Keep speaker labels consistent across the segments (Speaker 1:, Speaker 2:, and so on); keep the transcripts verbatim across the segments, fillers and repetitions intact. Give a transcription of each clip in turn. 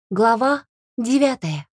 Speaker 1: Глава девятая.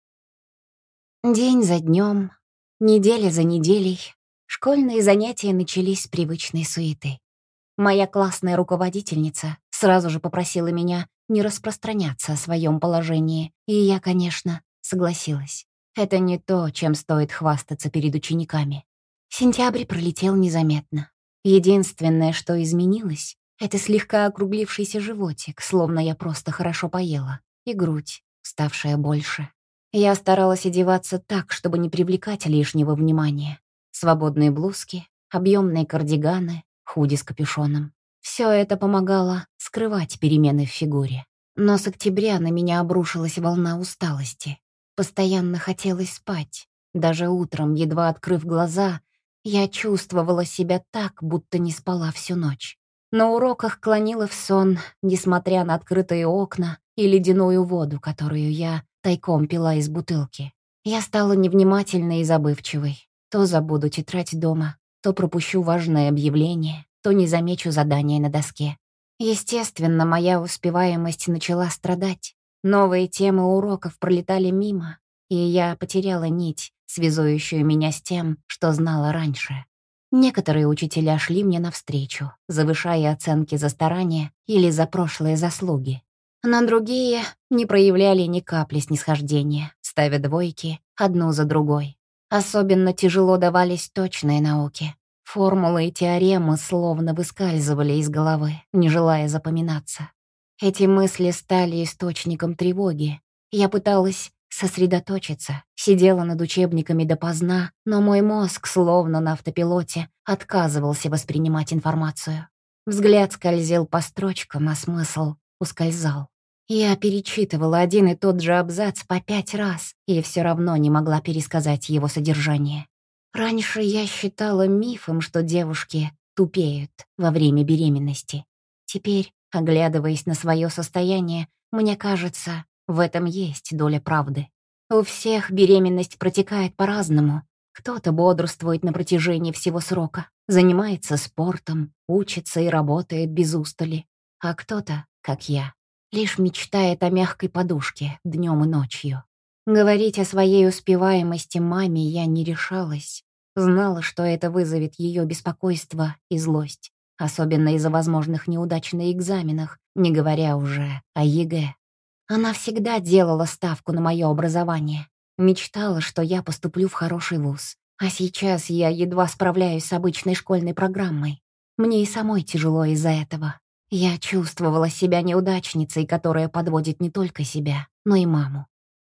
Speaker 1: День за днем, неделя за неделей, школьные занятия начались с привычной суеты. Моя классная руководительница сразу же попросила меня не распространяться о своем положении, и я, конечно, согласилась. Это не то, чем стоит хвастаться перед учениками. Сентябрь пролетел незаметно. Единственное, что изменилось, это слегка округлившийся животик, словно я просто хорошо поела, и грудь, ставшая больше. Я старалась одеваться так, чтобы не привлекать лишнего внимания. Свободные блузки, объемные кардиганы, худи с капюшоном. Все это помогало скрывать перемены в фигуре. Но с октября на меня обрушилась волна усталости. Постоянно хотелось спать. Даже утром, едва открыв глаза, я чувствовала себя так, будто не спала всю ночь. На уроках клонила в сон, несмотря на открытые окна и ледяную воду, которую я тайком пила из бутылки. Я стала невнимательной и забывчивой. То забуду тетрадь дома, то пропущу важное объявление, то не замечу задание на доске. Естественно, моя успеваемость начала страдать. Новые темы уроков пролетали мимо, и я потеряла нить, связующую меня с тем, что знала раньше. Некоторые учителя шли мне навстречу, завышая оценки за старания или за прошлые заслуги. Но другие не проявляли ни капли снисхождения, ставя двойки одну за другой. Особенно тяжело давались точные науки. Формулы и теоремы словно выскальзывали из головы, не желая запоминаться. Эти мысли стали источником тревоги. Я пыталась сосредоточиться, сидела над учебниками допоздна, но мой мозг, словно на автопилоте, отказывался воспринимать информацию. Взгляд скользил по строчкам, а смысл ускользал. Я перечитывала один и тот же абзац по пять раз и все равно не могла пересказать его содержание. Раньше я считала мифом, что девушки тупеют во время беременности. Теперь, оглядываясь на свое состояние, мне кажется, в этом есть доля правды. У всех беременность протекает по-разному. Кто-то бодрствует на протяжении всего срока, занимается спортом, учится и работает без устали. А кто-то, как я, лишь мечтает о мягкой подушке днем и ночью. Говорить о своей успеваемости маме я не решалась. Знала, что это вызовет ее беспокойство и злость, особенно из-за возможных неудач на экзаменах, не говоря уже о ЕГЭ. Она всегда делала ставку на мое образование. Мечтала, что я поступлю в хороший вуз. А сейчас я едва справляюсь с обычной школьной программой. Мне и самой тяжело из-за этого. Я чувствовала себя неудачницей, которая подводит не только себя, но и маму.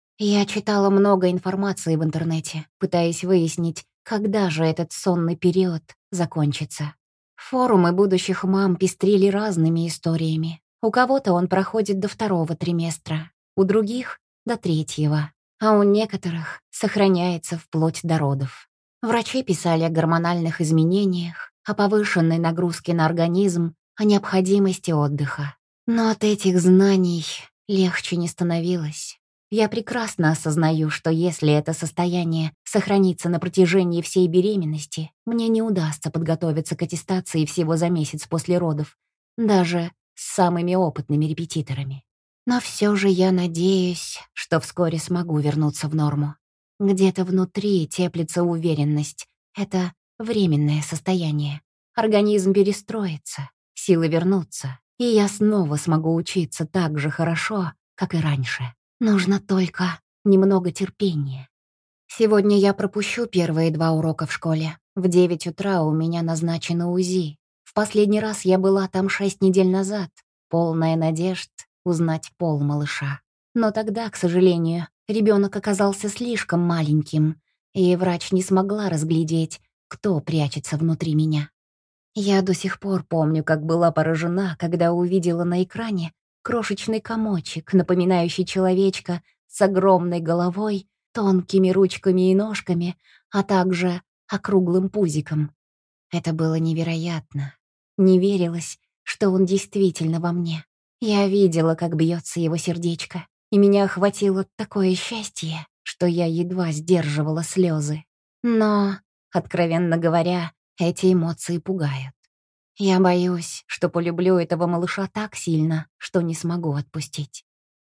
Speaker 1: Я читала много информации в интернете, пытаясь выяснить, когда же этот сонный период закончится. Форумы будущих мам пестрили разными историями. У кого-то он проходит до второго триместра, у других — до третьего, а у некоторых сохраняется вплоть до родов. Врачи писали о гормональных изменениях, о повышенной нагрузке на организм, о необходимости отдыха. Но от этих знаний легче не становилось. Я прекрасно осознаю, что если это состояние сохранится на протяжении всей беременности, мне не удастся подготовиться к аттестации всего за месяц после родов, даже с самыми опытными репетиторами. Но все же я надеюсь, что вскоре смогу вернуться в норму. Где-то внутри теплится уверенность. Это временное состояние. Организм перестроится, силы вернутся, и я снова смогу учиться так же хорошо, как и раньше. Нужно только немного терпения. Сегодня я пропущу первые два урока в школе. В девять утра у меня назначено УЗИ. В последний раз я была там шесть недель назад, полная надежд узнать пол малыша. Но тогда, к сожалению, ребенок оказался слишком маленьким, и врач не смогла разглядеть, кто прячется внутри меня. Я до сих пор помню, как была поражена, когда увидела на экране крошечный комочек, напоминающий человечка с огромной головой, тонкими ручками и ножками, а также округлым пузиком. Это было невероятно. Не верилось, что он действительно во мне. Я видела, как бьется его сердечко, и меня охватило такое счастье, что я едва сдерживала слезы. Но, откровенно говоря, эти эмоции пугают. Я боюсь, что полюблю этого малыша так сильно, что не смогу отпустить.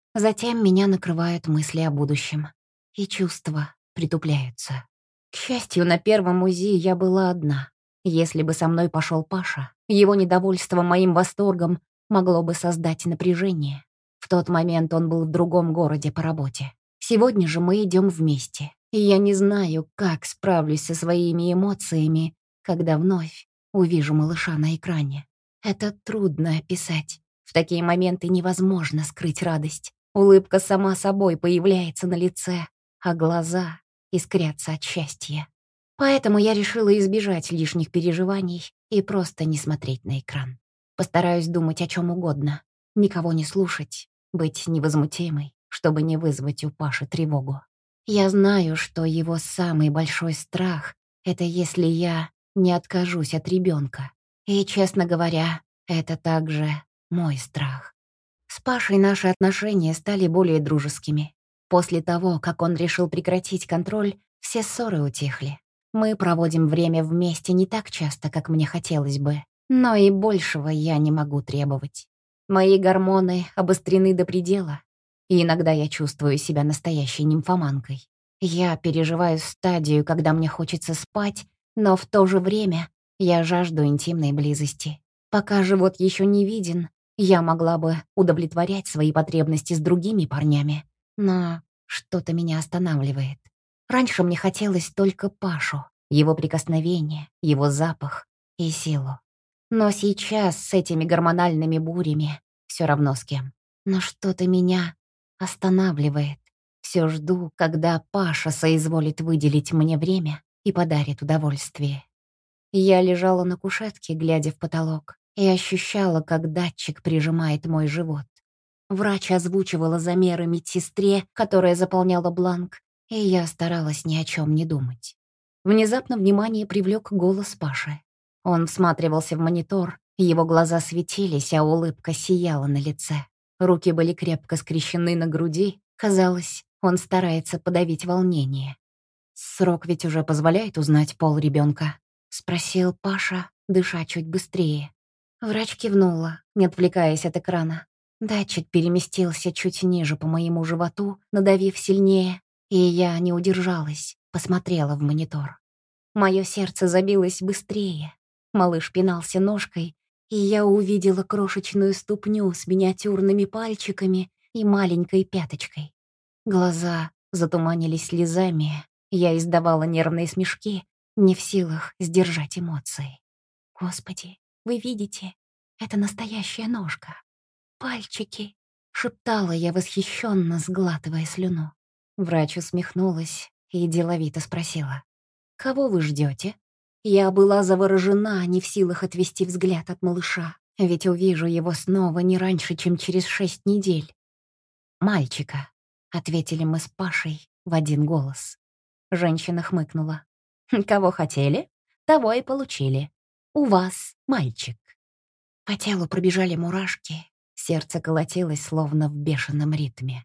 Speaker 1: Затем меня накрывают мысли о будущем, и чувства притупляются. К счастью, на первом УЗИ я была одна. Если бы со мной пошел Паша, его недовольство моим восторгом могло бы создать напряжение. В тот момент он был в другом городе по работе. Сегодня же мы идем вместе, и я не знаю, как справлюсь со своими эмоциями, когда вновь увижу малыша на экране. Это трудно описать. В такие моменты невозможно скрыть радость. Улыбка сама собой появляется на лице, а глаза искрятся от счастья. Поэтому я решила избежать лишних переживаний и просто не смотреть на экран. Постараюсь думать о чем угодно, никого не слушать, быть невозмутимой, чтобы не вызвать у Паши тревогу. Я знаю, что его самый большой страх — это если я не откажусь от ребенка. И, честно говоря, это также мой страх. С Пашей наши отношения стали более дружескими. После того, как он решил прекратить контроль, все ссоры утихли. Мы проводим время вместе не так часто, как мне хотелось бы, но и большего я не могу требовать. Мои гормоны обострены до предела, и иногда я чувствую себя настоящей нимфоманкой. Я переживаю стадию, когда мне хочется спать, но в то же время я жажду интимной близости. Пока живот еще не виден, я могла бы удовлетворять свои потребности с другими парнями, но что-то меня останавливает. Раньше мне хотелось только Пашу, его прикосновение, его запах и силу. Но сейчас с этими гормональными бурями все равно с кем. Но что-то меня останавливает. Все жду, когда Паша соизволит выделить мне время и подарит удовольствие. Я лежала на кушетке, глядя в потолок, и ощущала, как датчик прижимает мой живот. Врач озвучивала замеры медсестре, которая заполняла бланк, и я старалась ни о чем не думать. Внезапно внимание привлек голос Паши. Он всматривался в монитор, его глаза светились, а улыбка сияла на лице. Руки были крепко скрещены на груди, казалось, он старается подавить волнение. «Срок ведь уже позволяет узнать пол ребенка?» — спросил Паша, дыша чуть быстрее. Врач кивнула, не отвлекаясь от экрана. Датчик переместился чуть ниже по моему животу, надавив сильнее, и я не удержалась, посмотрела в монитор. Мое сердце забилось быстрее. Малыш пинался ножкой, и я увидела крошечную ступню с миниатюрными пальчиками и маленькой пяточкой. Глаза затуманились слезами, я издавала нервные смешки, не в силах сдержать эмоции. «Господи, вы видите? Это настоящая ножка. Пальчики!» — шептала я восхищенно, сглатывая слюну. Врач усмехнулась и деловито спросила: «Кого вы ждете?» Я была заворожена, не в силах отвести взгляд от малыша, ведь увижу его снова не раньше, чем через шесть недель. «Мальчика», — ответили мы с Пашей в один голос. Женщина хмыкнула. «Кого хотели, того и получили. У вас мальчик». По телу пробежали мурашки, сердце колотилось, словно в бешеном ритме.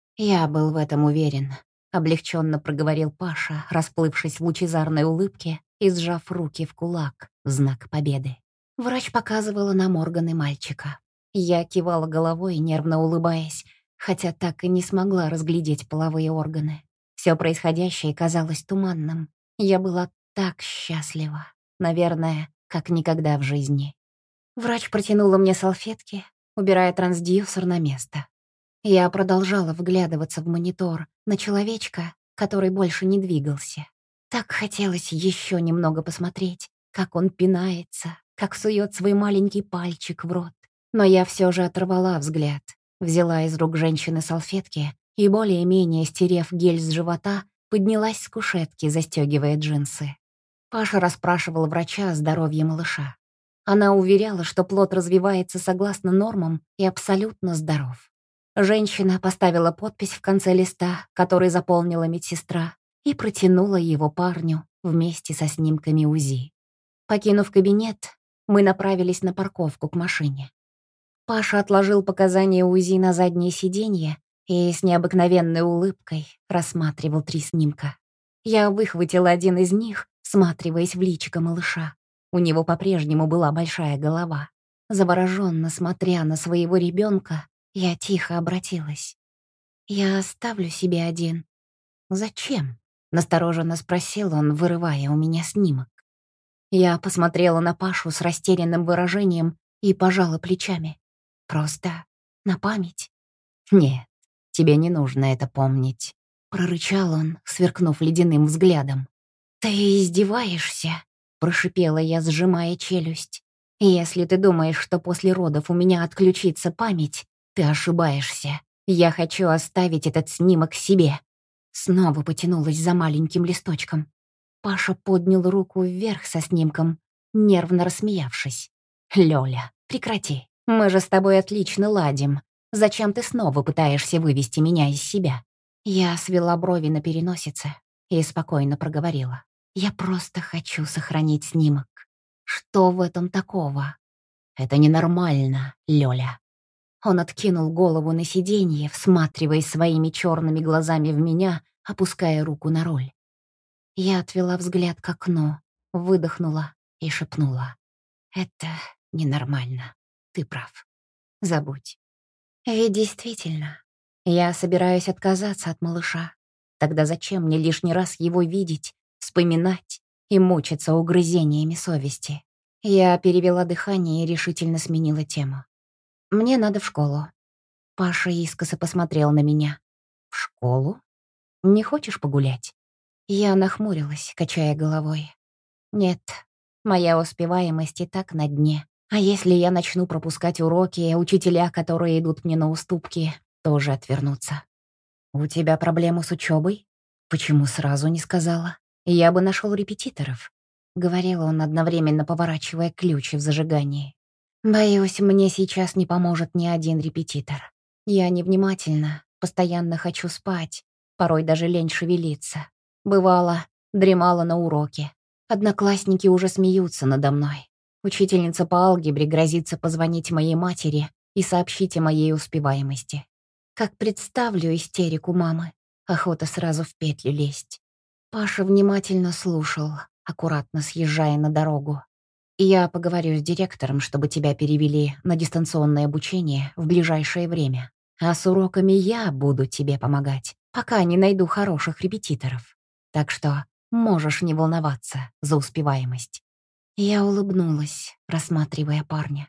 Speaker 1: Я был в этом уверен. Облегченно проговорил Паша, расплывшись в лучезарной улыбке и сжав руки в кулак в знак победы. Врач показывала нам органы мальчика. Я кивала головой, нервно улыбаясь, хотя так и не смогла разглядеть половые органы. Все происходящее казалось туманным. Я была так счастлива. Наверное, как никогда в жизни. Врач протянула мне салфетки, убирая трансдьюсер на место. Я продолжала вглядываться в монитор на человечка, который больше не двигался. Так хотелось еще немного посмотреть, как он пинается, как сует свой маленький пальчик в рот. Но я все же оторвала взгляд, взяла из рук женщины салфетки и, более-менее стерев гель с живота, поднялась с кушетки, застегивая джинсы. Паша расспрашивал врача о здоровье малыша. Она уверяла, что плод развивается согласно нормам и абсолютно здоров. Женщина поставила подпись в конце листа, который заполнила медсестра, и протянула его парню вместе со снимками УЗИ. Покинув кабинет, мы направились на парковку к машине. Паша отложил показания УЗИ на заднее сиденье и с необыкновенной улыбкой рассматривал три снимка. Я выхватила один из них, всматриваясь в личико малыша. У него по-прежнему была большая голова. Завороженно смотря на своего ребенка, я тихо обратилась. Я оставлю себе один. Зачем? Настороженно спросил он, вырывая у меня снимок. Я посмотрела на Пашу с растерянным выражением и пожала плечами. Просто на память. Нет, тебе не нужно это помнить. Прорычал он, сверкнув ледяным взглядом. «Ты издеваешься?» — прошипела я, сжимая челюсть. «Если ты думаешь, что после родов у меня отключится память, ты ошибаешься. Я хочу оставить этот снимок себе». Снова потянулась за маленьким листочком. Паша поднял руку вверх со снимком, нервно рассмеявшись. «Лёля, прекрати. Мы же с тобой отлично ладим. Зачем ты снова пытаешься вывести меня из себя?» Я свела брови на переносице и спокойно проговорила. «Я просто хочу сохранить снимок. Что в этом такого?» «Это ненормально, Лёля». Он откинул голову на сиденье, всматриваясь своими черными глазами в меня, опуская руку на руль. Я отвела взгляд к окну, выдохнула и шепнула. «Это ненормально. Ты прав. Забудь». Ведь действительно, я собираюсь отказаться от малыша. Тогда зачем мне лишний раз его видеть, вспоминать и мучиться угрызениями совести? Я перевела дыхание и решительно сменила тему. «Мне надо в школу». Паша искоса посмотрел на меня. «В школу? Не хочешь погулять?» Я нахмурилась, качая головой. «Нет, моя успеваемость и так на дне. А если я начну пропускать уроки, учителя, которые идут мне на уступки, тоже отвернутся». «У тебя проблемы с учебой? Почему сразу не сказала? Я бы нашел репетиторов», — говорил он, одновременно поворачивая ключи в зажигании. «Боюсь, мне сейчас не поможет ни один репетитор. Я невнимательна, постоянно хочу спать, порой даже лень шевелиться. Бывало, дремала на уроке. Одноклассники уже смеются надо мной. Учительница по алгебре грозится позвонить моей матери и сообщить о моей успеваемости. Как представлю истерику мамы, охота сразу в петлю лезть». Паша внимательно слушал, аккуратно съезжая на дорогу. «Я поговорю с директором, чтобы тебя перевели на дистанционное обучение в ближайшее время. А с уроками я буду тебе помогать, пока не найду хороших репетиторов. Так что можешь не волноваться за успеваемость». Я улыбнулась, рассматривая парня.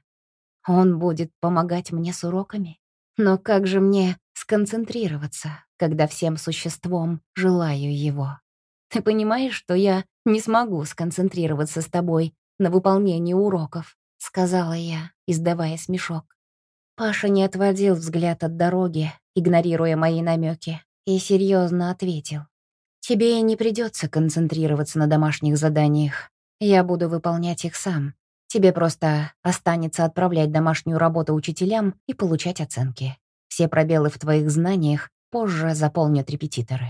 Speaker 1: Он будет помогать мне с уроками? Но как же мне сконцентрироваться, когда всем существом желаю его? Ты понимаешь, что я не смогу сконцентрироваться с тобой на выполнении уроков, сказала я, издавая смешок. Паша не отводил взгляд от дороги, игнорируя мои намеки, и серьезно ответил. «Тебе не придется концентрироваться на домашних заданиях. Я буду выполнять их сам. Тебе просто останется отправлять домашнюю работу учителям и получать оценки. Все пробелы в твоих знаниях позже заполнят репетиторы».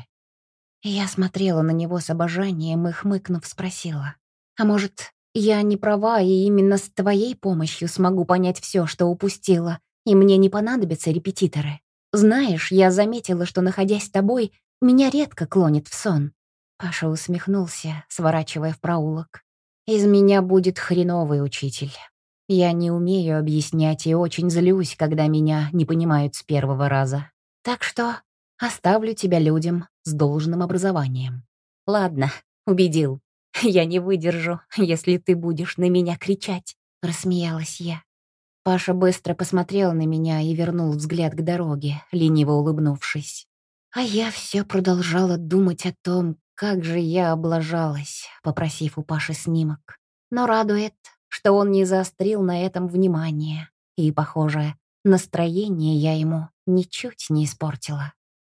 Speaker 1: Я смотрела на него с обожанием и, хмыкнув, спросила. «А может, я не права, и именно с твоей помощью смогу понять все, что упустила, и мне не понадобятся репетиторы? Знаешь, я заметила, что, находясь с тобой, меня редко клонит в сон». Паша усмехнулся, сворачивая в проулок. «Из меня будет хреновый учитель. Я не умею объяснять и очень злюсь, когда меня не понимают с первого раза. Так что оставлю тебя людям с должным образованием». «Ладно, убедил. Я не выдержу, если ты будешь на меня кричать», — рассмеялась я. Паша быстро посмотрел на меня и вернул взгляд к дороге, лениво улыбнувшись. А я все продолжала думать о том, как же я облажалась, попросив у Паши снимок. Но радует, что он не заострил на этом внимание, и, похоже, настроение я ему ничуть не испортила.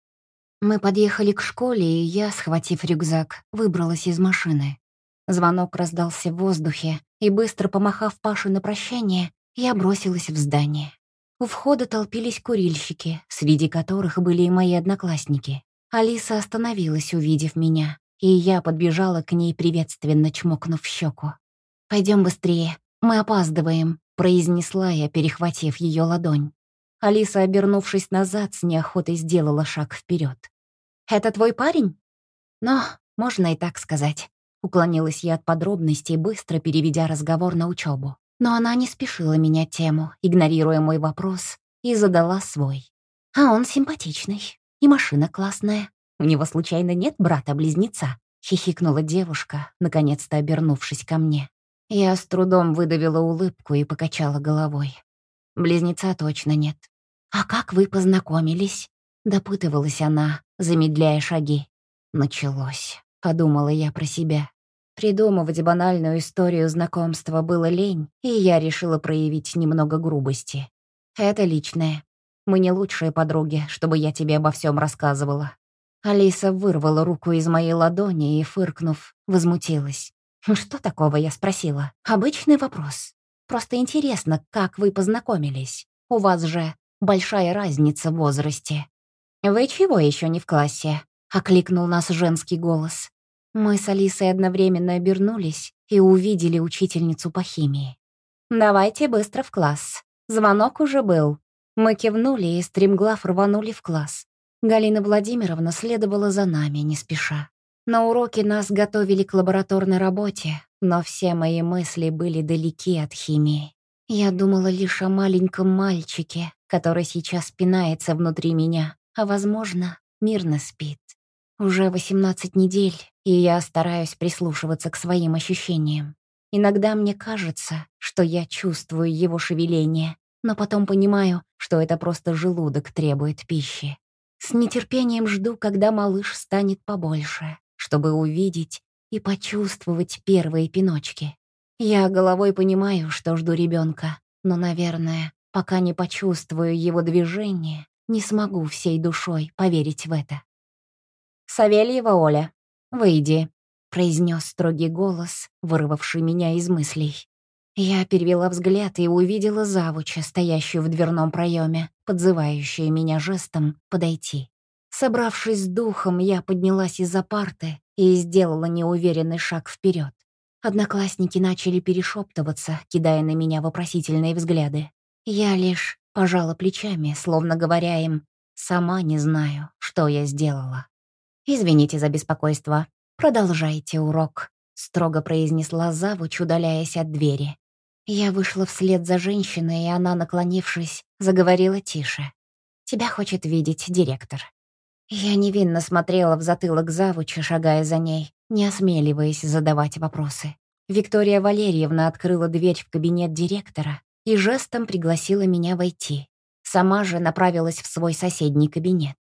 Speaker 1: Мы подъехали к школе, и я, схватив рюкзак, выбралась из машины. Звонок раздался в воздухе, и, быстро помахав Паше на прощание, я бросилась в здание. У входа толпились курильщики, среди которых были и мои одноклассники. Алиса остановилась, увидев меня, и я подбежала к ней, приветственно чмокнув в щеку. «Пойдем быстрее, мы опаздываем», — произнесла я, перехватив ее ладонь. Алиса, обернувшись назад, с неохотой сделала шаг вперед. «Это твой парень?» «Но можно и так сказать». Уклонилась я от подробностей, быстро переведя разговор на учебу. Но она не спешила менять тему, игнорируя мой вопрос, и задала свой. «А он симпатичный. И машина классная. У него случайно нет брата-близнеца?» — хихикнула девушка, наконец-то обернувшись ко мне. Я с трудом выдавила улыбку и покачала головой. Близнеца точно нет. «А как вы познакомились?» — допытывалась она, замедляя шаги. «Началось», — подумала я про себя. Придумывать банальную историю знакомства было лень, и я решила проявить немного грубости. «Это личное. Мы не лучшие подруги, чтобы я тебе обо всем рассказывала». Алиса вырвала руку из моей ладони и, фыркнув, возмутилась. «Что такого?» — я спросила. «Обычный вопрос. Просто интересно, как вы познакомились. У вас же большая разница в возрасте». «Вы чего еще не в классе?» — окликнул нас женский голос. Мы с Алисой одновременно обернулись и увидели учительницу по химии. «Давайте быстро в класс. Звонок уже был». Мы кивнули и стремглав рванули в класс. Галина Владимировна следовала за нами, не спеша. На уроке нас готовили к лабораторной работе, но все мои мысли были далеки от химии. Я думала лишь о маленьком мальчике, который сейчас пинается внутри меня, а, возможно, мирно спит. Уже восемнадцать недель, и я стараюсь прислушиваться к своим ощущениям. Иногда мне кажется, что я чувствую его шевеление, но потом понимаю, что это просто желудок требует пищи. С нетерпением жду, когда малыш станет побольше, чтобы увидеть и почувствовать первые пиночки. Я головой понимаю, что жду ребенка, но, наверное, пока не почувствую его движение, не смогу всей душой поверить в это. «Савельева Оля, выйди», — произнес строгий голос, вырвавший меня из мыслей. Я перевела взгляд и увидела завуча, стоящую в дверном проеме, подзывающую меня жестом подойти. Собравшись с духом, я поднялась из-за парты и сделала неуверенный шаг вперед. Одноклассники начали перешептываться, кидая на меня вопросительные взгляды. Я лишь пожала плечами, словно говоря им: «Сама не знаю, что я сделала». «Извините за беспокойство. Продолжайте урок», — строго произнесла завуч, удаляясь от двери. Я вышла вслед за женщиной, и она, наклонившись, заговорила тише. «Тебя хочет видеть директор». Я невинно смотрела в затылок завуча, шагая за ней, не осмеливаясь задавать вопросы. Виктория Валерьевна открыла дверь в кабинет директора и жестом пригласила меня войти. Сама же направилась в свой соседний кабинет.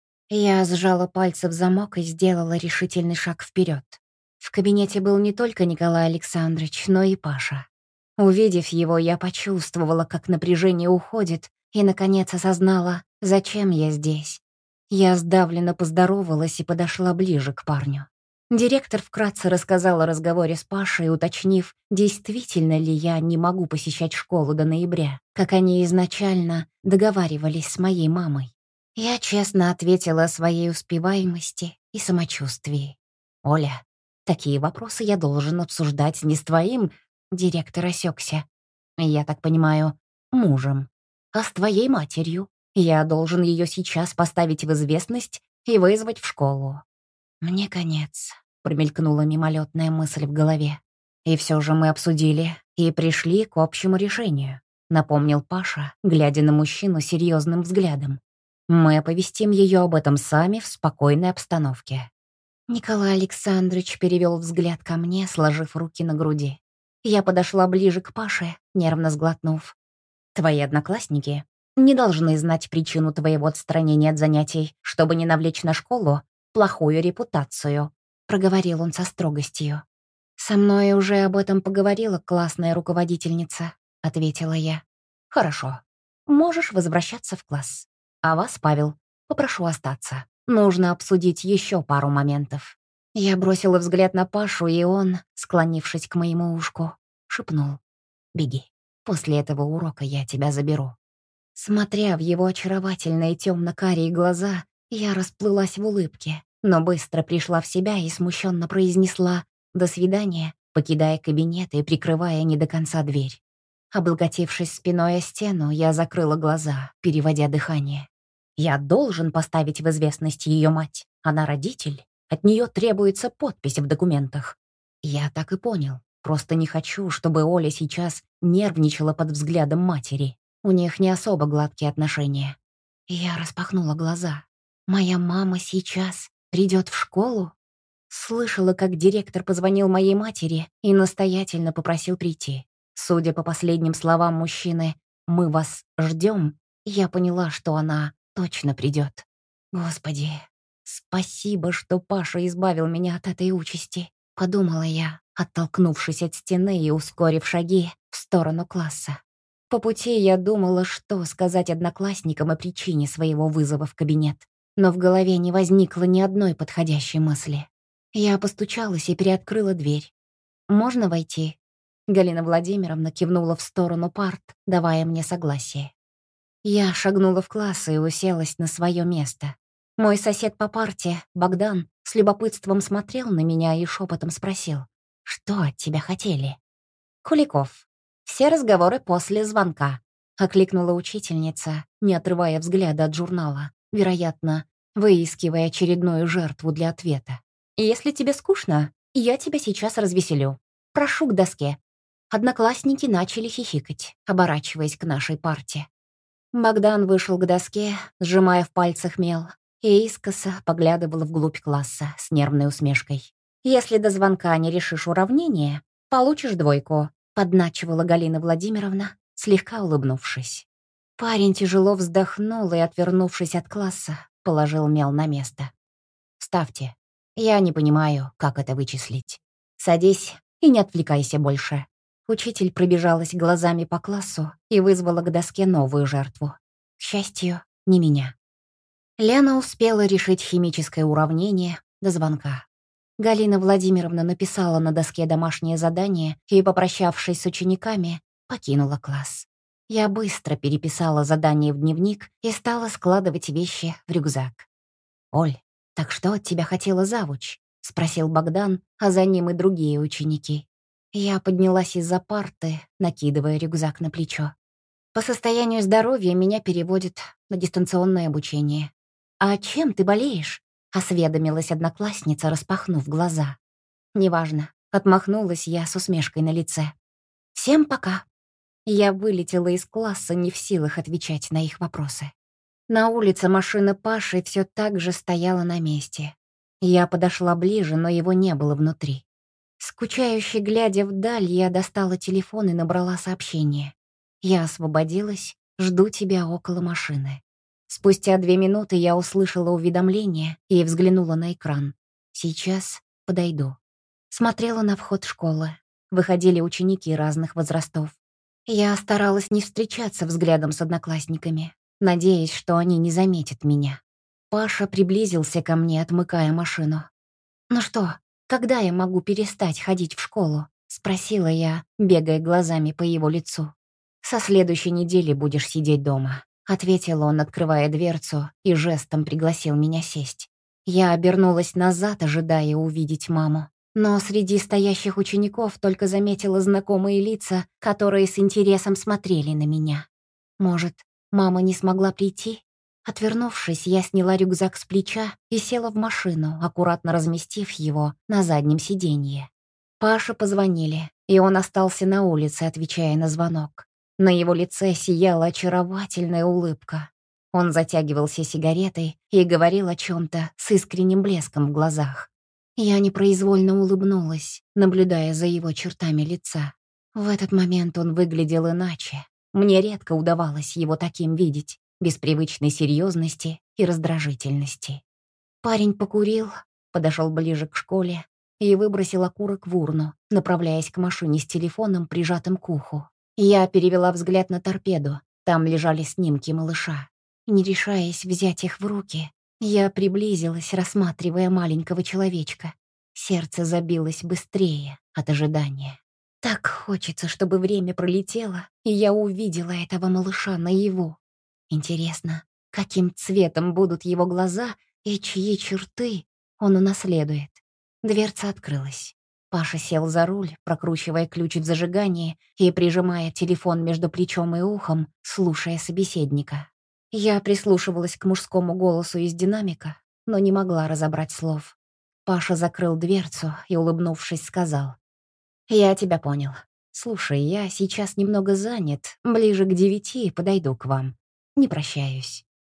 Speaker 1: Я сжала пальцы в замок и сделала решительный шаг вперед. В кабинете был не только Николай Александрович, но и Паша. Увидев его, я почувствовала, как напряжение уходит, и, наконец, осознала, зачем я здесь. Я сдавленно поздоровалась и подошла ближе к парню. Директор вкратце рассказал о разговоре с Пашей, уточнив, действительно ли я не могу посещать школу до ноября, как они изначально договаривались с моей мамой. Я честно ответила о своей успеваемости и самочувствии. «Оля, такие вопросы я должен обсуждать не с твоим...» Директор осекся. «Я так понимаю, мужем, а с твоей матерью. Я должен ее сейчас поставить в известность и вызвать в школу». «Мне конец», — промелькнула мимолетная мысль в голове. «И все же мы обсудили и пришли к общему решению», — напомнил Паша, глядя на мужчину серьезным взглядом. «Мы оповестим ее об этом сами в спокойной обстановке». Николай Александрович перевел взгляд ко мне, сложив руки на груди. Я подошла ближе к Паше, нервно сглотнув. «Твои одноклассники не должны знать причину твоего отстранения от занятий, чтобы не навлечь на школу плохую репутацию», — проговорил он со строгостью. «Со мной уже об этом поговорила классная руководительница», — ответила я. «Хорошо. Можешь возвращаться в класс. А вас, Павел, попрошу остаться. Нужно обсудить еще пару моментов». Я бросила взгляд на Пашу, и он, склонившись к моему ушку, шепнул: «Беги. После этого урока я тебя заберу». Смотря в его очаровательные темно-карие глаза, я расплылась в улыбке, но быстро пришла в себя и смущенно произнесла «до свидания», покидая кабинет и прикрывая не до конца дверь. Облокотившись спиной о стену, я закрыла глаза, переводя дыхание. Я должен поставить в известность ее мать. Она родитель. От нее требуется подпись в документах. Я так и понял. Просто не хочу, чтобы Оля сейчас нервничала под взглядом матери. У них не особо гладкие отношения. Я распахнула глаза. Моя мама сейчас придет в школу? Слышала, как директор позвонил моей матери и настоятельно попросил прийти. Судя по последним словам мужчины «Мы вас ждем», я поняла, что она точно придет. Господи, спасибо, что Паша избавил меня от этой участи, подумала я, оттолкнувшись от стены и ускорив шаги в сторону класса. По пути я думала, что сказать одноклассникам о причине своего вызова в кабинет, но в голове не возникло ни одной подходящей мысли. Я постучалась и приоткрыла дверь. «Можно войти?» Галина Владимировна кивнула в сторону парт, давая мне согласие. Я шагнула в класс и уселась на свое место. Мой сосед по парте, Богдан, с любопытством смотрел на меня и шепотом спросил: «Что от тебя хотели?» «Куликов, все разговоры после звонка», — окликнула учительница, не отрывая взгляда от журнала, вероятно, выискивая очередную жертву для ответа. «Если тебе скучно, я тебя сейчас развеселю. Прошу к доске». Одноклассники начали хихикать, оборачиваясь к нашей парте. Богдан вышел к доске, сжимая в пальцах мел, и искоса поглядывал вглубь класса с нервной усмешкой. «Если до звонка не решишь уравнение, получишь двойку», — подначивала Галина Владимировна, слегка улыбнувшись. Парень тяжело вздохнул и, отвернувшись от класса, положил мел на место. «Ставьте. Я не понимаю, как это вычислить. Садись и не отвлекайся больше». Учитель пробежалась глазами по классу и вызвала к доске новую жертву. К счастью, не меня. Лена успела решить химическое уравнение до звонка. Галина Владимировна написала на доске домашнее задание и, попрощавшись с учениками, покинула класс. Я быстро переписала задание в дневник и стала складывать вещи в рюкзак. «Оль, так что от тебя хотела завуч?» — спросил Богдан, а за ним и другие ученики. Я поднялась из-за парты, накидывая рюкзак на плечо. По состоянию здоровья меня переводят на дистанционное обучение. «А чем ты болеешь?» — осведомилась одноклассница, распахнув глаза. «Неважно», — отмахнулась я с усмешкой на лице. «Всем пока». Я вылетела из класса, не в силах отвечать на их вопросы. На улице машина Паши все так же стояла на месте. Я подошла ближе, но его не было внутри. Скучающе глядя вдаль, я достала телефон и набрала сообщение. «Я освободилась, жду тебя около машины». Спустя две минуты я услышала уведомление и взглянула на экран. «Сейчас подойду». Смотрела на вход школы. Выходили ученики разных возрастов. Я старалась не встречаться взглядом с одноклассниками, надеясь, что они не заметят меня. Паша приблизился ко мне, отмыкая машину. «Ну что, когда я могу перестать ходить в школу?» — спросила я, бегая глазами по его лицу. «Со следующей недели будешь сидеть дома», — ответил он, открывая дверцу, и жестом пригласил меня сесть. Я обернулась назад, ожидая увидеть маму. Но среди стоящих учеников только заметила знакомые лица, которые с интересом смотрели на меня. Может, мама не смогла прийти? Отвернувшись, я сняла рюкзак с плеча и села в машину, аккуратно разместив его на заднем сиденье. Паше позвонили, и он остался на улице, отвечая на звонок. На его лице сияла очаровательная улыбка. Он затягивался сигаретой и говорил о чем-то с искренним блеском в глазах. Я непроизвольно улыбнулась, наблюдая за его чертами лица. В этот момент он выглядел иначе. Мне редко удавалось его таким видеть, без привычной серьезности и раздражительности. Парень покурил, подошел ближе к школе и выбросил окурок в урну, направляясь к машине с телефоном, прижатым к уху. Я перевела взгляд на торпеду. Там лежали снимки малыша. Не решаясь взять их в руки, я приблизилась, рассматривая маленького человечка. Сердце забилось быстрее от ожидания. Так хочется, чтобы время пролетело, и я увидела этого малыша наяву. Интересно, каким цветом будут его глаза и чьи черты он унаследует? Дверца открылась. Паша сел за руль, прокручивая ключ в зажигании и прижимая телефон между плечом и ухом, слушая собеседника. Я прислушивалась к мужскому голосу из динамика, но не могла разобрать слов. Паша закрыл дверцу и, улыбнувшись, сказал: «Я тебя понял. Слушай, я сейчас немного занят, ближе к девяти подойду к вам. Не прощаюсь».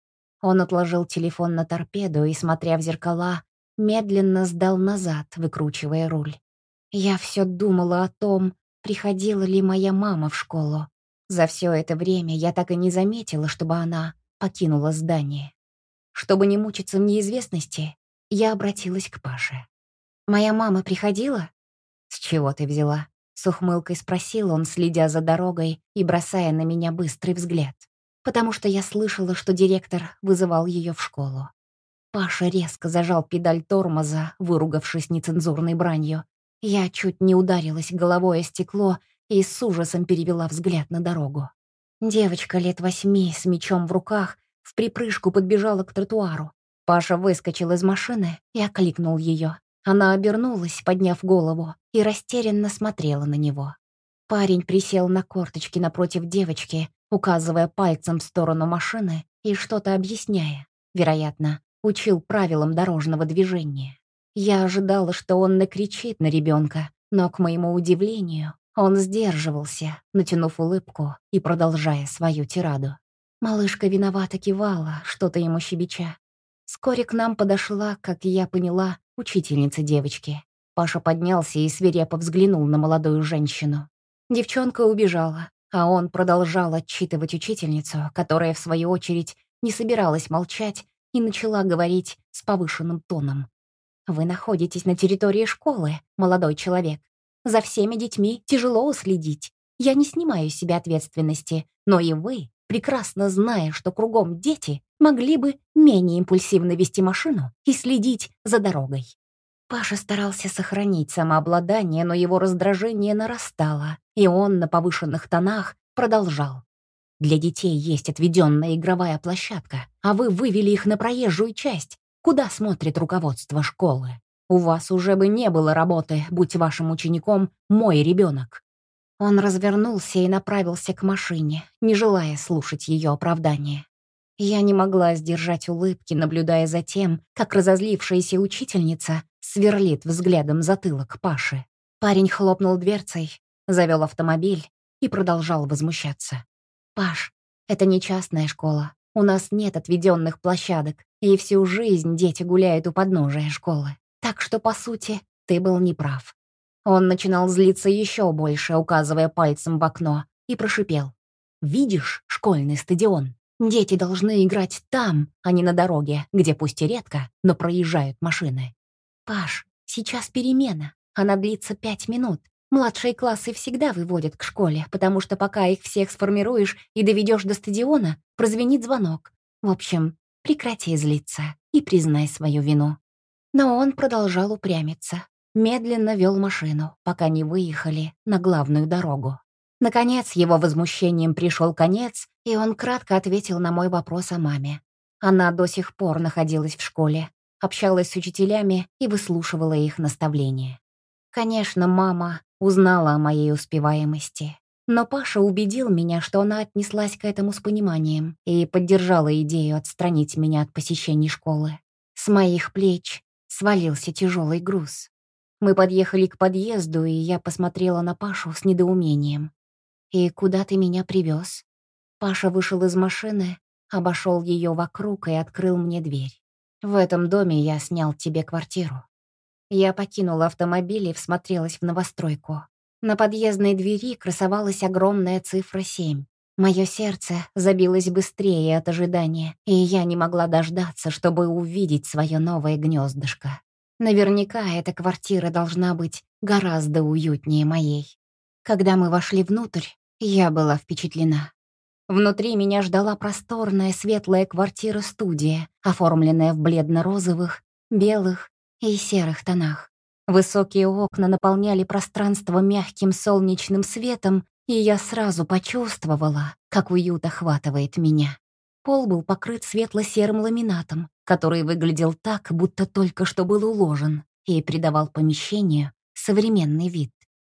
Speaker 1: Он отложил телефон на торпеду и, смотря в зеркала, медленно сдал назад, выкручивая руль. Я все думала о том, приходила ли моя мама в школу. За все это время я так и не заметила, чтобы она покинула здание. Чтобы не мучиться в неизвестности, я обратилась к Паше. «Моя мама приходила?» «С чего ты взяла?» — с ухмылкой спросил он, следя за дорогой и бросая на меня быстрый взгляд. «Потому что я слышала, что директор вызывал ее в школу». Паша резко зажал педаль тормоза, выругавшись нецензурной бранью. Я чуть не ударилась головой о стекло и с ужасом перевела взгляд на дорогу. Девочка лет восьми с мечом в руках вприпрыжку подбежала к тротуару. Паша выскочил из машины и окликнул ее. Она обернулась, подняв голову, и растерянно смотрела на него. Парень присел на корточки напротив девочки, указывая пальцем в сторону машины и что-то объясняя. Вероятно, учил правилам дорожного движения. Я ожидала, что он накричит на ребенка, но, к моему удивлению, он сдерживался, натянув улыбку и продолжая свою тираду. Малышка виновато кивала, что-то ему щебеча. Вскоре к нам подошла, как я поняла, учительница девочки. Паша поднялся и свирепо взглянул на молодую женщину. Девчонка убежала, а он продолжал отчитывать учительницу, которая, в свою очередь, не собиралась молчать и начала говорить с повышенным тоном. «Вы находитесь на территории школы, молодой человек. За всеми детьми тяжело уследить. Я не снимаю с себя ответственности, но и вы, прекрасно зная, что кругом дети, могли бы менее импульсивно вести машину и следить за дорогой». Паша старался сохранить самообладание, но его раздражение нарастало, и он на повышенных тонах продолжал. «Для детей есть отведенная игровая площадка, а вы вывели их на проезжую часть. Куда смотрит руководство школы? У вас уже бы не было работы, будь вашим учеником мой ребенок». Он развернулся и направился к машине, не желая слушать ее оправдания. Я не могла сдержать улыбки, наблюдая за тем, как разозлившаяся учительница сверлит взглядом затылок Паши. Парень хлопнул дверцей, завел автомобиль и продолжал возмущаться. «Паш, это не частная школа. У нас нет отведенных площадок, и всю жизнь дети гуляют у подножия школы. Так что, по сути, ты был неправ». Он начинал злиться еще больше, указывая пальцем в окно, и прошипел. «Видишь школьный стадион? Дети должны играть там, а не на дороге, где пусть и редко, но проезжают машины». «Паш, сейчас перемена. Она длится пять минут. Младшие классы всегда выводят к школе, потому что пока их всех сформируешь и доведешь до стадиона, прозвенит звонок. В общем, прекрати злиться и признай свою вину». Но он продолжал упрямиться. Медленно вел машину, пока не выехали на главную дорогу. Наконец, его возмущением пришел конец, и он кратко ответил на мой вопрос о маме. Она до сих пор находилась в школе, общалась с учителями и выслушивала их наставления. Конечно, мама узнала о моей успеваемости, но Паша убедил меня, что она отнеслась к этому с пониманием и поддержала идею отстранить меня от посещений школы. С моих плеч свалился тяжелый груз. Мы подъехали к подъезду, и я посмотрела на Пашу с недоумением. «И куда ты меня привез?» Паша вышел из машины, обошел ее вокруг и открыл мне дверь. «В этом доме я снял тебе квартиру». Я покинула автомобиль и всмотрелась в новостройку. На подъездной двери красовалась огромная цифра семь. Мое сердце забилось быстрее от ожидания, и я не могла дождаться, чтобы увидеть свое новое гнездышко. Наверняка эта квартира должна быть гораздо уютнее моей. Когда мы вошли внутрь, я была впечатлена. Внутри меня ждала просторная светлая квартира-студия, оформленная в бледно-розовых, белых и серых тонах. Высокие окна наполняли пространство мягким солнечным светом, и я сразу почувствовала, как уют охватывает меня. Пол был покрыт светло-серым ламинатом, который выглядел так, будто только что был уложен, и придавал помещению современный вид.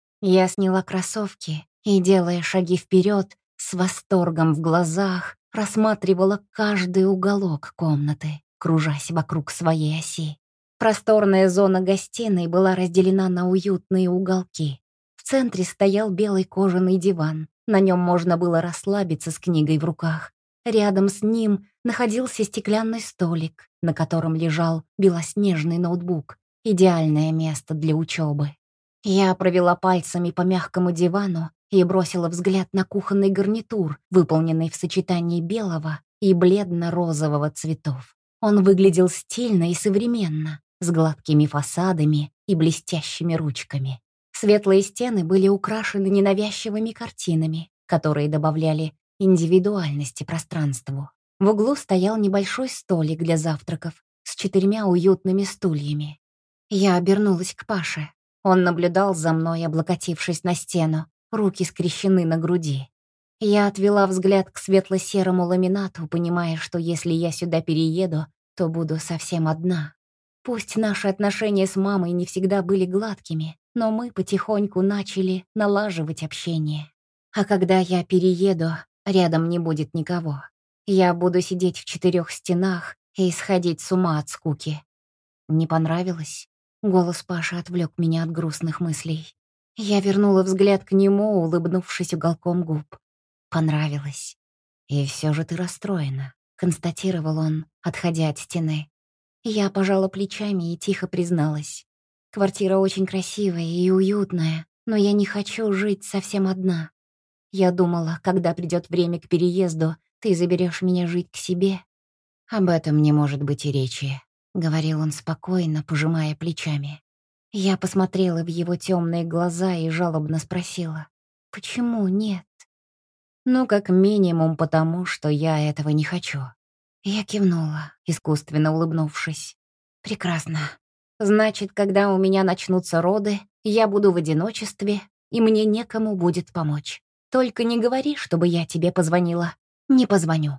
Speaker 1: Я сняла кроссовки и, делая шаги вперед, с восторгом в глазах рассматривала каждый уголок комнаты, кружась вокруг своей оси. Просторная зона гостиной была разделена на уютные уголки. В центре стоял белый кожаный диван. На нем можно было расслабиться с книгой в руках. Рядом с ним находился стеклянный столик, на котором лежал белоснежный ноутбук. Идеальное место для учебы. Я провела пальцами по мягкому дивану и бросила взгляд на кухонный гарнитур, выполненный в сочетании белого и бледно-розового цветов. Он выглядел стильно и современно, с гладкими фасадами и блестящими ручками. Светлые стены были украшены ненавязчивыми картинами, которые добавляли индивидуальности пространству. В углу стоял небольшой столик для завтраков с четырьмя уютными стульями. Я обернулась к Паше. Он наблюдал за мной, облокотившись на стену, руки скрещены на груди. Я отвела взгляд к светло-серому ламинату, понимая, что если я сюда перееду, то буду совсем одна. Пусть наши отношения с мамой не всегда были гладкими, но мы потихоньку начали налаживать общение. А когда я перееду, рядом не будет никого. Я буду сидеть в четырех стенах и сходить с ума от скуки. Не понравилось? Голос Паши отвлек меня от грустных мыслей. Я вернула взгляд к нему, улыбнувшись уголком губ. Понравилось. «И все же ты расстроена», — констатировал он, отходя от стены. Я пожала плечами и тихо призналась. «Квартира очень красивая и уютная, но я не хочу жить совсем одна. Я думала, когда придет время к переезду, ты заберешь меня жить к себе». «Об этом не может быть и речи», — говорил он спокойно, пожимая плечами. Я посмотрела в его темные глаза и жалобно спросила: «Почему нет?» «Ну, как минимум потому, что я этого не хочу». Я кивнула, искусственно улыбнувшись. «Прекрасно. Значит, когда у меня начнутся роды, я буду в одиночестве, и мне некому будет помочь. Только не говори, чтобы я тебе позвонила. Не позвоню».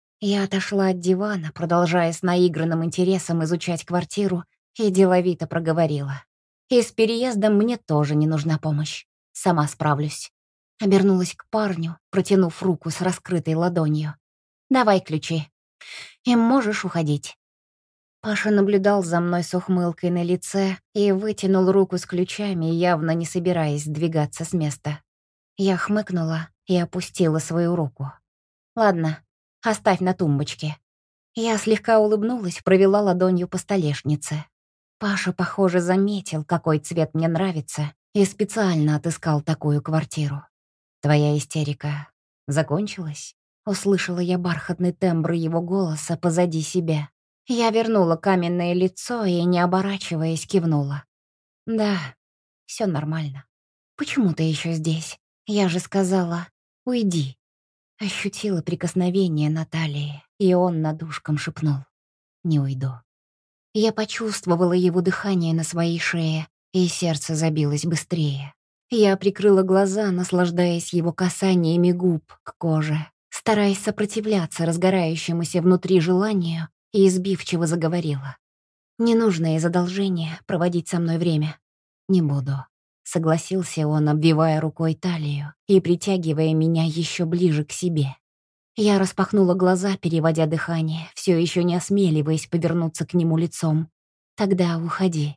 Speaker 1: Я отошла от дивана, продолжая с наигранным интересом изучать квартиру, и деловито проговорила: «И с переездом мне тоже не нужна помощь. Сама справлюсь». Обернулась к парню, протянув руку с раскрытой ладонью. «Давай ключи. И можешь уходить». Паша наблюдал за мной с ухмылкой на лице и вытянул руку с ключами, явно не собираясь двигаться с места. Я хмыкнула и опустила свою руку. «Ладно, оставь на тумбочке». Я слегка улыбнулась, провела ладонью по столешнице. Паша, похоже, заметил, какой цвет мне нравится, и специально отыскал такую квартиру. «Твоя истерика закончилась?» Услышала я бархатный тембр его голоса позади себя. Я вернула каменное лицо и, не оборачиваясь, кивнула. «Да, все нормально. Почему ты еще здесь? Я же сказала, уйди». Ощутила прикосновение на талии, и он над ушком шепнул: «Не уйду». Я почувствовала его дыхание на своей шее, и сердце забилось быстрее. Я прикрыла глаза, наслаждаясь его касаниями губ к коже, стараясь сопротивляться разгорающемуся внутри желанию, и избивчиво заговорила: «Не нужно из одолжения проводить со мной время». «Не буду», — согласился он, обвивая рукой талию и притягивая меня еще ближе к себе. Я распахнула глаза, переводя дыхание, все еще не осмеливаясь повернуться к нему лицом. «Тогда уходи».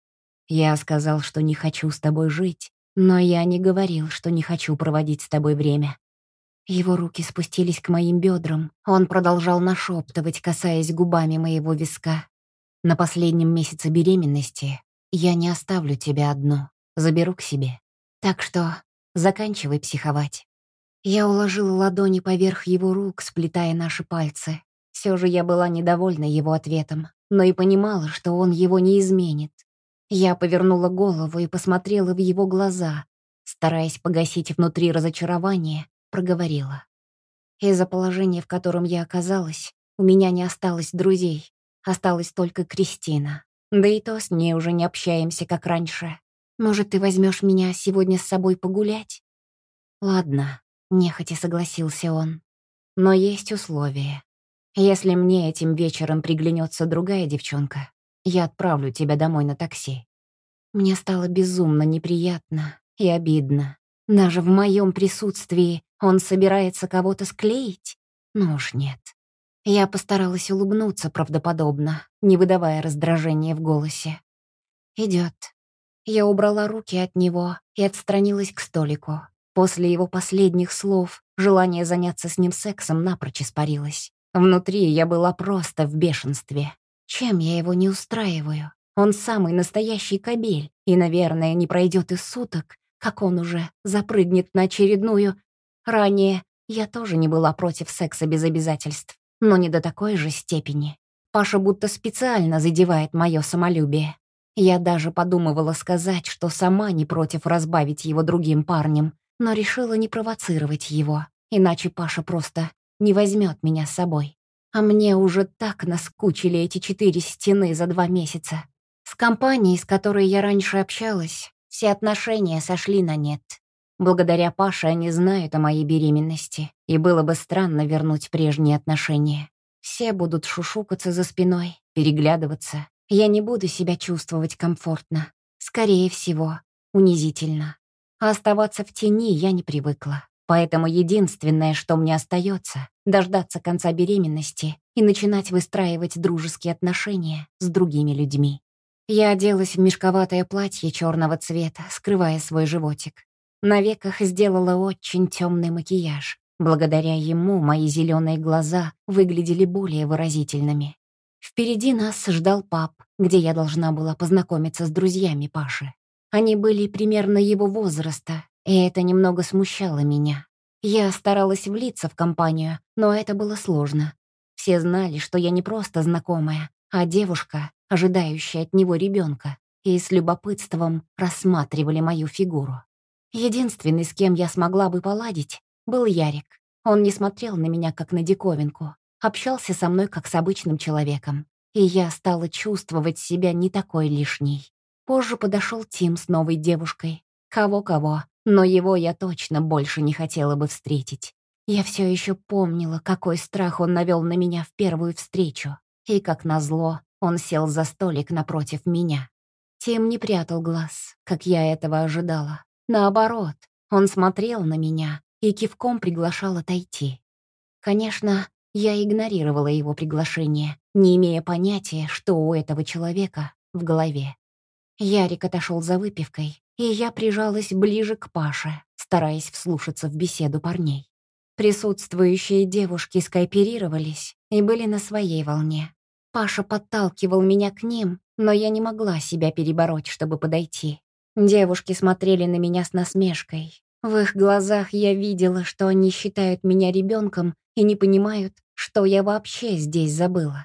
Speaker 1: «Я сказал, что не хочу с тобой жить, но я не говорил, что не хочу проводить с тобой время». Его руки спустились к моим бедрам. Он продолжал нашептывать, касаясь губами моего виска. «На последнем месяце беременности я не оставлю тебя одну, заберу к себе. Так что заканчивай психовать». Я уложила ладони поверх его рук, сплетая наши пальцы. Все же я была недовольна его ответом, но и понимала, что он его не изменит. Я повернула голову и посмотрела в его глаза, стараясь погасить внутри разочарование, проговорила: «Из-за положения, в котором я оказалась, у меня не осталось друзей. Осталась только Кристина. Да и то с ней уже не общаемся, как раньше. Может, ты возьмешь меня сегодня с собой погулять?» «Ладно», — нехотя согласился он. «Но есть условие. Если мне этим вечером приглянется другая девчонка, я отправлю тебя домой на такси». Мне стало безумно неприятно и обидно. Даже в моем присутствии он собирается кого-то склеить? Ну уж нет. Я постаралась улыбнуться правдоподобно, не выдавая раздражения в голосе. «Идет». Я убрала руки от него и отстранилась к столику. После его последних слов желание заняться с ним сексом напрочь испарилось. Внутри я была просто в бешенстве. Чем я его не устраиваю? Он самый настоящий кобель, и, наверное, не пройдет и суток, как он уже запрыгнет на очередную. Ранее я тоже не была против секса без обязательств, но не до такой же степени. Паша будто специально задевает мое самолюбие. Я даже подумывала сказать, что сама не против разбавить его другим парнем, но решила не провоцировать его, иначе Паша просто не возьмет меня с собой. А мне уже так наскучили эти четыре стены за два месяца. С компанией, с которой я раньше общалась, все отношения сошли на нет. Благодаря Паше они знают о моей беременности, и было бы странно вернуть прежние отношения. Все будут шушукаться за спиной, переглядываться. Я не буду себя чувствовать комфортно. Скорее всего, унизительно. А оставаться в тени я не привыкла. Поэтому единственное, что мне остается, дождаться конца беременности и начинать выстраивать дружеские отношения с другими людьми. Я оделась в мешковатое платье черного цвета, скрывая свой животик. На веках сделала очень темный макияж. Благодаря ему мои зеленые глаза выглядели более выразительными. Впереди нас ждал паб, где я должна была познакомиться с друзьями Паши. Они были примерно его возраста, и это немного смущало меня. Я старалась влиться в компанию, но это было сложно. Все знали, что я не просто знакомая, а девушка, ожидающая от него ребенка, и с любопытством рассматривали мою фигуру. Единственный, с кем я смогла бы поладить, был Ярик. Он не смотрел на меня как на диковинку, общался со мной как с обычным человеком, и я стала чувствовать себя не такой лишней. Позже подошел Тим с новой девушкой. Кого-кого, но его я точно больше не хотела бы встретить. Я все еще помнила, какой страх он навел на меня в первую встречу. И, как назло, он сел за столик напротив меня. Тим не прятал глаз, как я этого ожидала. Наоборот, он смотрел на меня и кивком приглашал отойти. Конечно, я игнорировала его приглашение, не имея понятия, что у этого человека в голове. Ярик отошел за выпивкой, и я прижалась ближе к Паше, стараясь вслушаться в беседу парней. Присутствующие девушки скооперировались и были на своей волне. Паша подталкивал меня к ним, но я не могла себя перебороть, чтобы подойти. Девушки смотрели на меня с насмешкой. В их глазах я видела, что они считают меня ребенком и не понимают, что я вообще здесь забыла.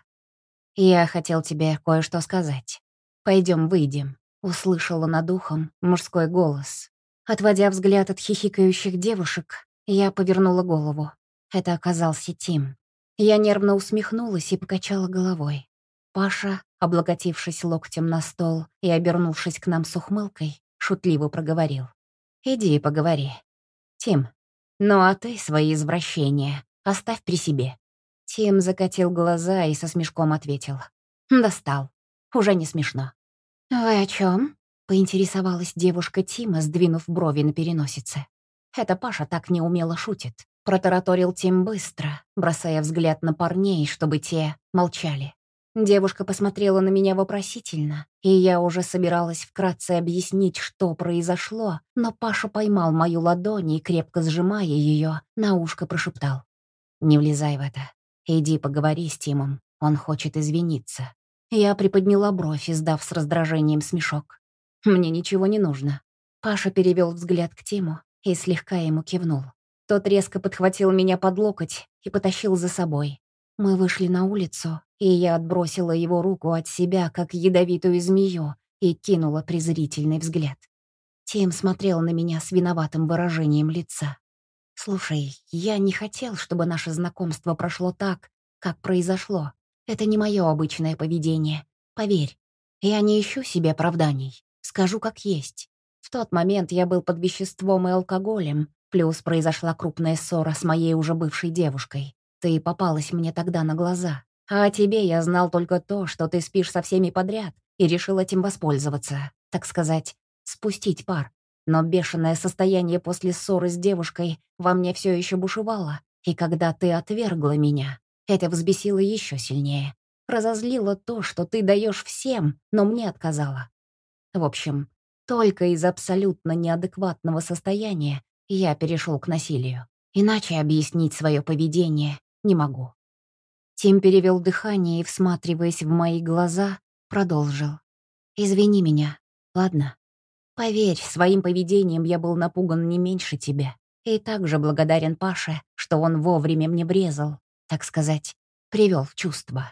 Speaker 1: «Я хотел тебе кое-что сказать. Пойдем, выйдем», — услышала над ухом мужской голос. Отводя взгляд от хихикающих девушек, я повернула голову. Это оказался Тим. Я нервно усмехнулась и покачала головой. Паша, облокотившись локтем на стол и обернувшись к нам с ухмылкой, шутливо проговорил. «Иди и поговори. Тим, ну а ты свои извращения оставь при себе». Тим закатил глаза и со смешком ответил. «Достал. Уже не смешно». «Вы о чем? Поинтересовалась девушка Тима, сдвинув брови на переносице. «Это Паша так неумело шутит», — протараторил Тим быстро, бросая взгляд на парней, чтобы те молчали. Девушка посмотрела на меня вопросительно, и я уже собиралась вкратце объяснить, что произошло, но Паша поймал мою ладонь и, крепко сжимая ее, на ушко прошептал. «Не влезай в это. Иди поговори с Тимом, он хочет извиниться». Я приподняла бровь, издав с раздражением смешок. «Мне ничего не нужно». Паша перевел взгляд к Тиму и слегка ему кивнул. Тот резко подхватил меня под локоть и потащил за собой. Мы вышли на улицу, и я отбросила его руку от себя, как ядовитую змею, и кинула презрительный взгляд. Тим смотрел на меня с виноватым выражением лица. «Слушай, я не хотел, чтобы наше знакомство прошло так, как произошло. Это не мое обычное поведение. Поверь, я не ищу себе оправданий. Скажу как есть. В тот момент я был под веществом и алкоголем, плюс произошла крупная ссора с моей уже бывшей девушкой. Ты попалась мне тогда на глаза. А о тебе я знал только то, что ты спишь со всеми подряд, и решил этим воспользоваться, так сказать, спустить пар. Но бешеное состояние после ссоры с девушкой во мне все еще бушевало, и когда ты отвергла меня, это взбесило еще сильнее. Разозлило то, что ты даешь всем, но мне отказала. В общем, только из абсолютно неадекватного состояния я перешел к насилию. Иначе объяснить свое поведение не могу. Тим перевел дыхание и, всматриваясь в мои глаза, продолжил. «Извини меня, ладно? Поверь, своим поведением я был напуган не меньше тебя. И также благодарен Паше, что он вовремя мне врезал, так сказать, привел в чувство».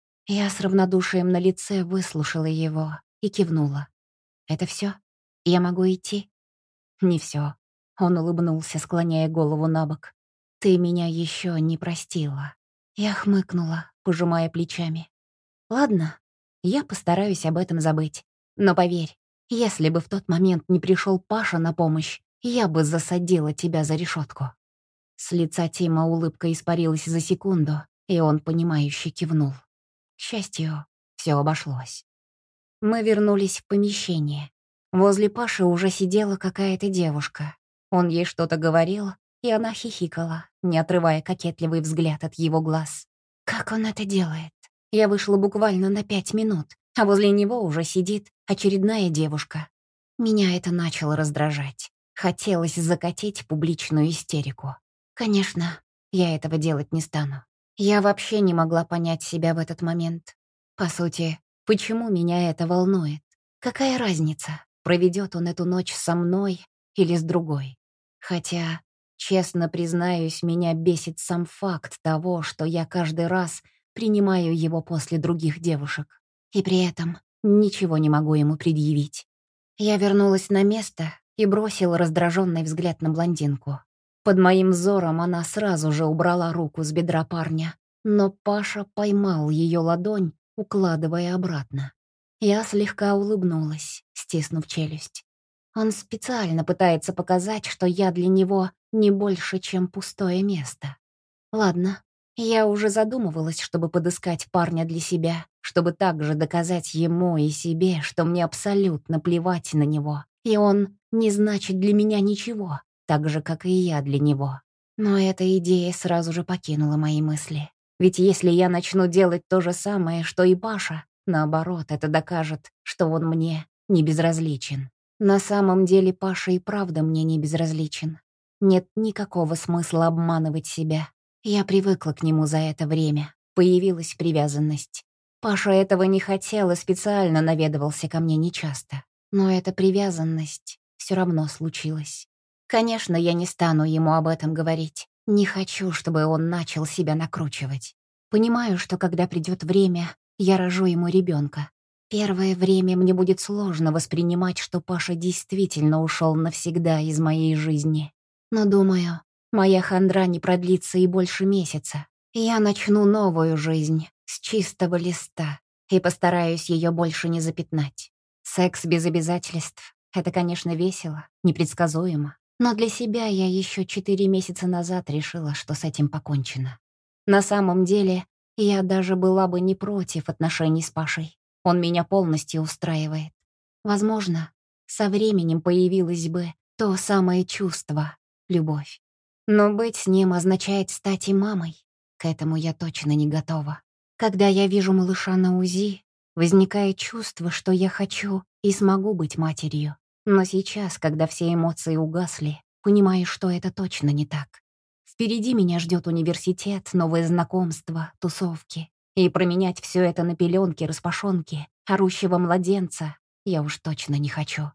Speaker 1: Я с равнодушием на лице выслушала его и кивнула. «Это все? Я могу идти?» «Не все. Он улыбнулся, склоняя голову на бок. «Ты меня еще не простила». Я хмыкнула, пожимая плечами. «Ладно, я постараюсь об этом забыть. Но поверь, если бы в тот момент не пришел Паша на помощь, я бы засадила тебя за решетку». С лица Тима улыбка испарилась за секунду, и он, понимающе кивнул. К счастью, все обошлось. Мы вернулись в помещение. Возле Паши уже сидела какая-то девушка. Он ей что-то говорил, и она хихикала, не отрывая кокетливый взгляд от его глаз. Как он это делает? Я вышла буквально на пять минут, а возле него уже сидит очередная девушка. Меня это начало раздражать. Хотелось закатить публичную истерику. Конечно, я этого делать не стану. Я вообще не могла понять себя в этот момент. По сути, почему меня это волнует? Какая разница, проведет он эту ночь со мной или с другой? Хотя, честно признаюсь, меня бесит сам факт того, что я каждый раз принимаю его после других девушек. И при этом ничего не могу ему предъявить. Я вернулась на место и бросила раздраженный взгляд на блондинку. Под моим взором она сразу же убрала руку с бедра парня, но Паша поймал ее ладонь, укладывая обратно. Я слегка улыбнулась, стиснув челюсть. Он специально пытается показать, что я для него не больше, чем пустое место. Ладно, я уже задумывалась, чтобы подыскать парня для себя, чтобы также доказать ему и себе, что мне абсолютно плевать на него, и он не значит для меня ничего, так же, как и я для него. Но эта идея сразу же покинула мои мысли. Ведь если я начну делать то же самое, что и Паша, наоборот, это докажет, что он мне не безразличен. На самом деле Паша и правда мне не безразличен. Нет никакого смысла обманывать себя. Я привыкла к нему за это время. Появилась привязанность. Паша этого не хотел и специально наведывался ко мне нечасто. Но эта привязанность все равно случилась. Конечно, я не стану ему об этом говорить. Не хочу, чтобы он начал себя накручивать. Понимаю, что когда придет время, я рожу ему ребенка. Первое время мне будет сложно воспринимать, что Паша действительно ушел навсегда из моей жизни. Но, думаю, моя хандра не продлится и больше месяца. Я начну новую жизнь с чистого листа и постараюсь ее больше не запятнать. Секс без обязательств — это, конечно, весело, непредсказуемо. Но для себя я еще четыре месяца назад решила, что с этим покончено. На самом деле, я даже была бы не против отношений с Пашей. Он меня полностью устраивает. Возможно, со временем появилось бы то самое чувство — любовь. Но быть с ним означает стать и мамой. К этому я точно не готова. Когда я вижу малыша на УЗИ, возникает чувство, что я хочу и смогу быть матерью. Но сейчас, когда все эмоции угасли, понимаю, что это точно не так. Впереди меня ждет университет, новые знакомства, тусовки. И променять все это на пеленки, распашонки, орущего младенца я уж точно не хочу.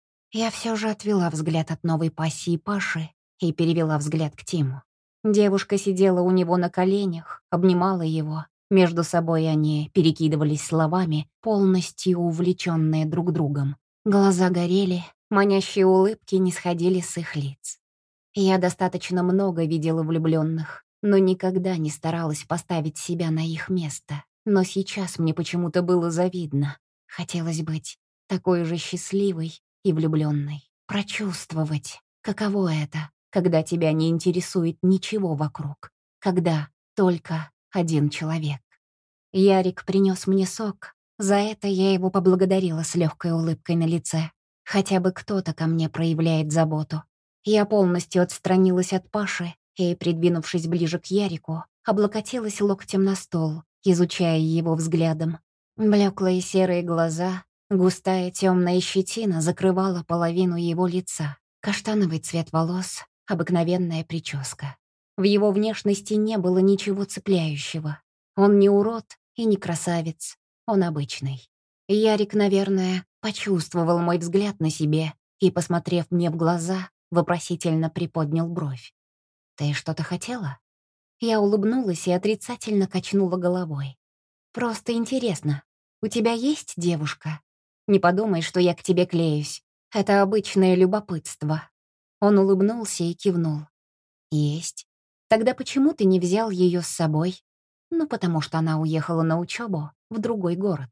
Speaker 1: Я все же отвела взгляд от новой пассии Паши и перевела взгляд к Тиму. Девушка сидела у него на коленях, обнимала его. Между собой они перекидывались словами, полностью увлеченные друг другом. Глаза горели, манящие улыбки не сходили с их лиц. Я достаточно много видела влюбленных, но никогда не старалась поставить себя на их место. Но сейчас мне почему-то было завидно. Хотелось быть такой же счастливой и влюбленной. Прочувствовать, каково это, когда тебя не интересует ничего вокруг. Когда только один человек. Ярик принес мне сок. За это я его поблагодарила с легкой улыбкой на лице. Хотя бы кто-то ко мне проявляет заботу. Я полностью отстранилась от Паши и, придвинувшись ближе к Ярику, облокотилась локтем на стол, изучая его взглядом. Блеклые серые глаза, густая темная щетина закрывала половину его лица. Каштановый цвет волос, обыкновенная прическа. В его внешности не было ничего цепляющего. Он не урод и не красавец, он обычный. Ярик, наверное, почувствовал мой взгляд на себе и, посмотрев мне в глаза, вопросительно приподнял бровь. «Ты что-то хотела?» Я улыбнулась и отрицательно качнула головой. «Просто интересно, у тебя есть девушка? Не подумай, что я к тебе клеюсь. Это обычное любопытство». Он улыбнулся и кивнул. «Есть. Тогда почему ты не взял ее с собой?» «Ну, потому что она уехала на учебу в другой город».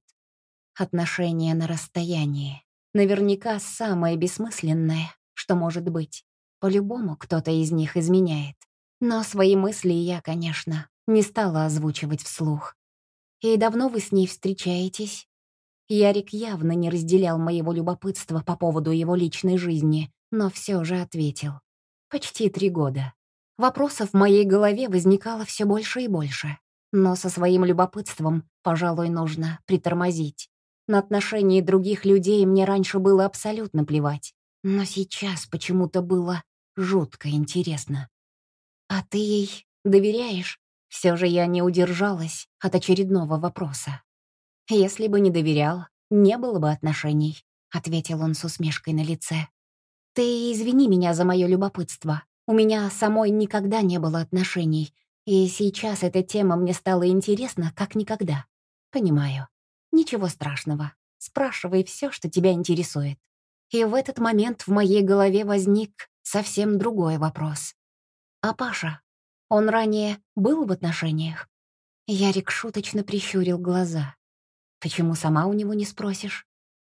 Speaker 1: Отношения на расстоянии. Наверняка самое бессмысленное, что может быть. По-любому кто-то из них изменяет. Но свои мысли я, конечно, не стала озвучивать вслух. «И давно вы с ней встречаетесь?» Ярик явно не разделял моего любопытства по поводу его личной жизни, но все же ответил. «Почти три года». Вопросов в моей голове возникало все больше и больше. Но со своим любопытством, пожалуй, нужно притормозить. На отношения других людей мне раньше было абсолютно плевать. Но сейчас почему-то было жутко интересно. «А ты ей доверяешь?» Все же я не удержалась от очередного вопроса. «Если бы не доверял, не было бы отношений», — ответил он с усмешкой на лице. «Ты извини меня за мое любопытство. У меня самой никогда не было отношений, и сейчас эта тема мне стала интересна как никогда. Понимаю. Ничего страшного. Спрашивай все, что тебя интересует». И в этот момент в моей голове возник совсем другой вопрос. «А Паша? Он ранее был в отношениях?» Ярик шуточно прищурил глаза. «Почему сама у него не спросишь?»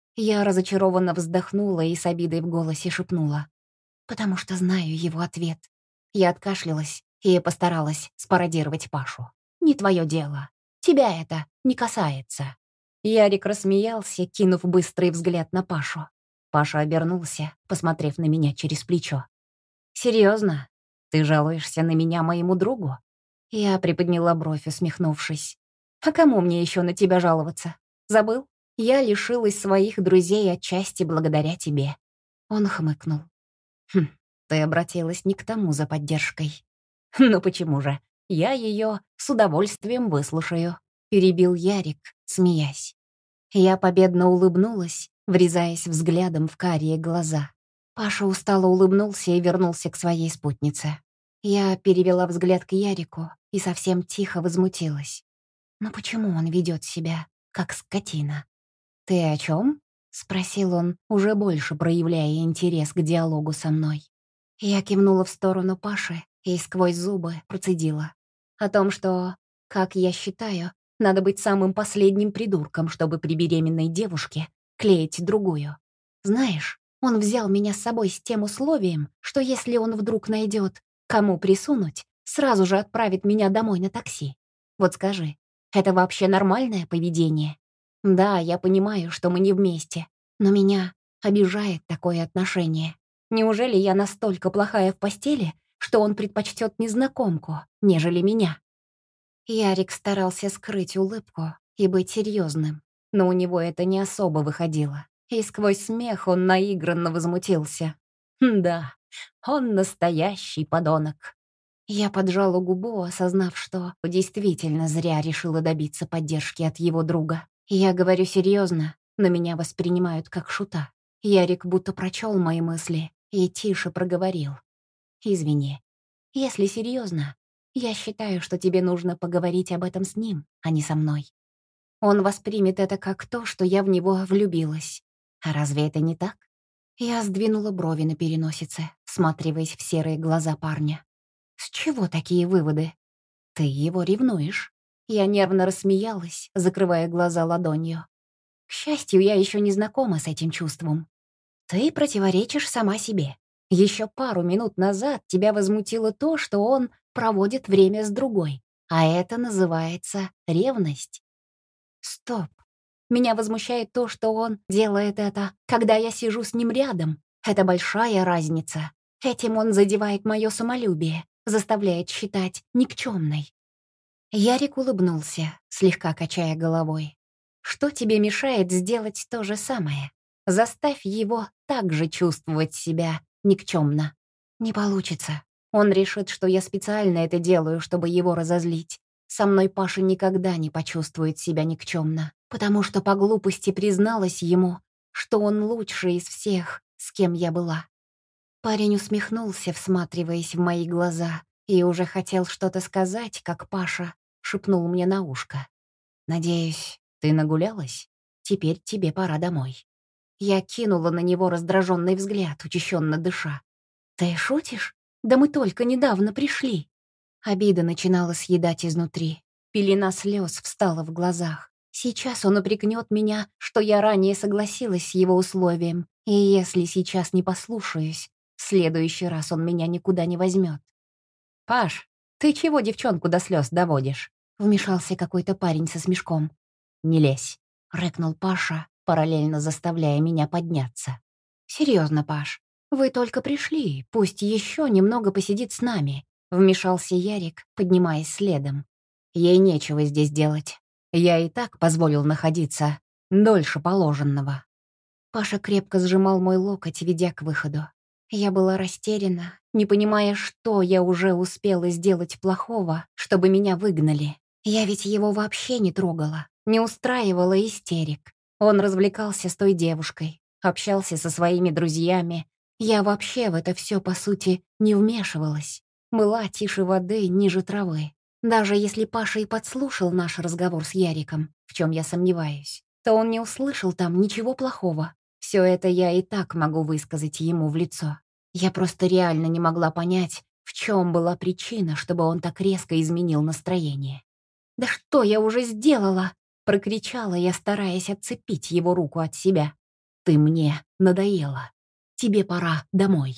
Speaker 1: Я разочарованно вздохнула и с обидой в голосе шепнула. «Потому что знаю его ответ». Я откашлялась и постаралась спародировать Пашу. «Не твое дело. Тебя это не касается». Ярик рассмеялся, кинув быстрый взгляд на Пашу. Паша обернулся, посмотрев на меня через плечо. «Серьезно? Ты жалуешься на меня моему другу?» Я приподняла бровь, усмехнувшись. «А кому мне еще на тебя жаловаться? Забыл? Я лишилась своих друзей отчасти благодаря тебе». Он хмыкнул. «Хм, ты обратилась не к тому за поддержкой». «Ну почему же? Я ее с удовольствием выслушаю», — перебил Ярик, смеясь. Я победно улыбнулась, врезаясь взглядом в карие глаза. Паша устало улыбнулся и вернулся к своей спутнице. Я перевела взгляд к Ярику и совсем тихо возмутилась. «Но почему он ведет себя, как скотина?» «Ты о чем? Спросил он, уже больше проявляя интерес к диалогу со мной. Я кивнула в сторону Паши и сквозь зубы процедила. О том, что, как я считаю, надо быть самым последним придурком, чтобы при беременной девушке клеить другую. Знаешь, он взял меня с собой с тем условием, что если он вдруг найдет, кому присунуть, сразу же отправит меня домой на такси. Вот скажи, это вообще нормальное поведение? Да, я понимаю, что мы не вместе, но меня обижает такое отношение. Неужели я настолько плохая в постели, что он предпочтет незнакомку, нежели меня?» Ярик старался скрыть улыбку и быть серьезным, но у него это не особо выходило. И сквозь смех он наигранно возмутился. «Да, он настоящий подонок». Я поджала губу, осознав, что действительно зря решила добиться поддержки от его друга. Я говорю серьезно, но меня воспринимают как шута. Ярик будто прочел мои мысли и тише проговорил. «Извини, если серьезно, я считаю, что тебе нужно поговорить об этом с ним, а не со мной. Он воспримет это как то, что я в него влюбилась. А разве это не так?» Я сдвинула брови на переносице, всматриваясь в серые глаза парня. «С чего такие выводы? Ты его ревнуешь?» Я нервно рассмеялась, закрывая глаза ладонью. «К счастью, я еще не знакома с этим чувством. Ты противоречишь сама себе. Еще пару минут назад тебя возмутило то, что он проводит время с другой, а это называется ревность. Стоп. Меня возмущает то, что он делает это, когда я сижу с ним рядом. Это большая разница. Этим он задевает мое самолюбие, заставляет считать никчемной». Ярик улыбнулся, слегка качая головой. «Что тебе мешает сделать то же самое? Заставь его также чувствовать себя никчемно». Не получится. Он решит, что я специально это делаю, чтобы его разозлить. Со мной Паша никогда не почувствует себя никчемно, потому что по глупости призналась ему, что он лучший из всех, с кем я была. Парень усмехнулся, всматриваясь в мои глаза, и уже хотел что-то сказать, как Паша шепнул мне на ушко. «Надеюсь, ты нагулялась? Теперь тебе пора домой». Я кинула на него раздраженный взгляд, учащенно дыша. «Ты шутишь? Да мы только недавно пришли». Обида начинала съедать изнутри. Пелена слез встала в глазах. Сейчас он упрекнет меня, что я ранее согласилась с его условием, и если сейчас не послушаюсь, в следующий раз он меня никуда не возьмет. «Паш, ты чего девчонку до слез доводишь?» — вмешался какой-то парень со смешком. «Не лезь», — рыкнул Паша, параллельно заставляя меня подняться. «Серьезно, Паш, вы только пришли, пусть еще немного посидит с нами», — вмешался Ярик, поднимаясь следом. «Ей нечего здесь делать. Я и так позволил находиться дольше положенного». Паша крепко сжимал мой локоть, ведя к выходу. Я была растеряна, не понимая, что я уже успела сделать плохого, чтобы меня выгнали. Я ведь его вообще не трогала, не устраивала истерик. Он развлекался с той девушкой, общался со своими друзьями. Я вообще в это все, по сути, не вмешивалась. Была тише воды, ниже травы. Даже если Паша и подслушал наш разговор с Яриком, в чем я сомневаюсь, то он не услышал там ничего плохого. Все это я и так могу высказать ему в лицо. Я просто реально не могла понять, в чем была причина, чтобы он так резко изменил настроение. «Да что я уже сделала?» — прокричала я, стараясь отцепить его руку от себя. «Ты мне надоела. Тебе пора домой».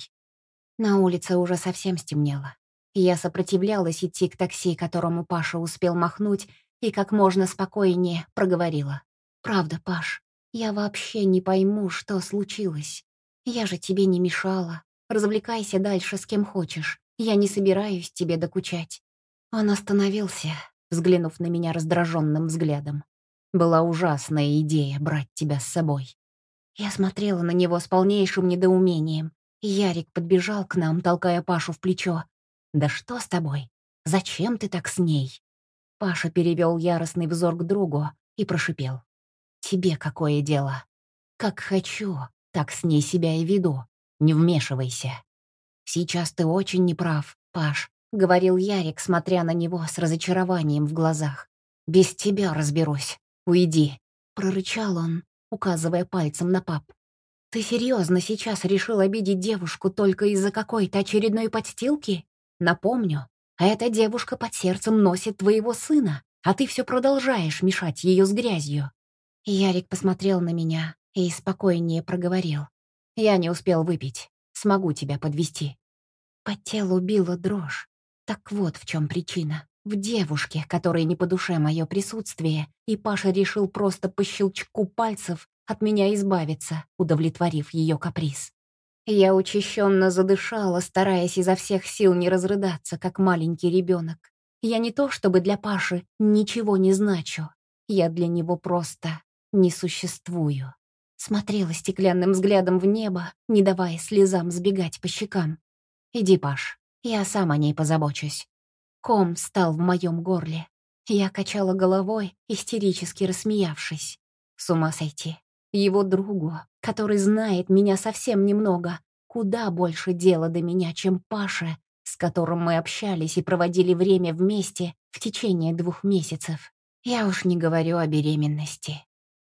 Speaker 1: На улице уже совсем стемнело. Я сопротивлялась идти к такси, которому Паша успел махнуть, и как можно спокойнее проговорила. «Правда, Паш, я вообще не пойму, что случилось. Я же тебе не мешала. Развлекайся дальше с кем хочешь. Я не собираюсь тебе докучать». Он остановился, взглянув на меня раздраженным взглядом. «Была ужасная идея брать тебя с собой». Я смотрела на него с полнейшим недоумением. Ярик подбежал к нам, толкая Пашу в плечо. «Да что с тобой? Зачем ты так с ней?» Паша перевел яростный взор к другу и прошипел. «Тебе какое дело? Как хочу, так с ней себя и веду. Не вмешивайся». «Сейчас ты очень неправ, Паш», — говорил Ярик, смотря на него с разочарованием в глазах. «Без тебя разберусь. Уйди», — прорычал он, указывая пальцем на пап. «Ты серьезно сейчас решил обидеть девушку только из-за какой-то очередной подстилки? Напомню, эта девушка под сердцем носит твоего сына, а ты все продолжаешь мешать ее с грязью». Ярик посмотрел на меня и спокойнее проговорил. «Я не успел выпить. Смогу тебя подвести». По телу била дрожь. Так вот в чем причина. В девушке, которой не по душе мое присутствие, и Паша решил просто по щелчку пальцев от меня избавиться, удовлетворив ее каприз. Я учащенно задышала, стараясь изо всех сил не разрыдаться, как маленький ребенок. Я не то чтобы для Паши ничего не значу. Я для него просто не существую. Смотрела стеклянным взглядом в небо, не давая слезам сбегать по щекам. «Иди, Паш, я сам о ней позабочусь». Ком стал в моем горле. Я качала головой, истерически рассмеявшись. С ума сойти. Его другу, который знает меня совсем немного, куда больше дела до меня, чем Паше, с которым мы общались и проводили время вместе в течение двух месяцев. Я уж не говорю о беременности.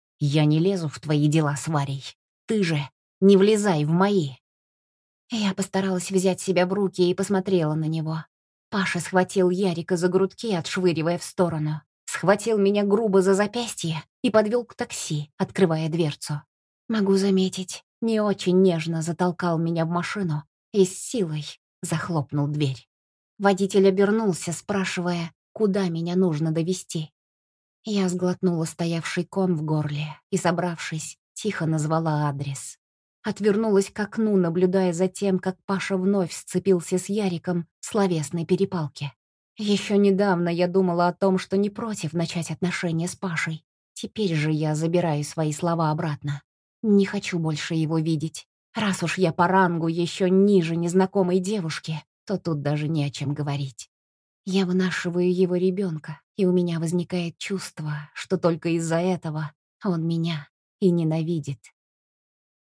Speaker 1: Я не лезу в твои дела с Варей. Ты же не влезай в мои. Я постаралась взять себя в руки и посмотрела на него. Паша схватил Ярика за грудки, отшвыривая в сторону. Схватил меня грубо за запястье и подвел к такси, открывая дверцу. Могу заметить, не очень нежно затолкал меня в машину и с силой захлопнул дверь. Водитель обернулся, спрашивая, куда меня нужно довезти. Я сглотнула стоявший ком в горле и, собравшись, тихо назвала адрес. Отвернулась к окну, наблюдая за тем, как Паша вновь сцепился с Яриком в словесной перепалке. Еще недавно я думала о том, что не против начать отношения с Пашей. Теперь же я забираю свои слова обратно. Не хочу больше его видеть. Раз уж я по рангу еще ниже незнакомой девушки, то тут даже не о чем говорить. Я вынашиваю его ребенка, и у меня возникает чувство, что только из-за этого он меня и ненавидит.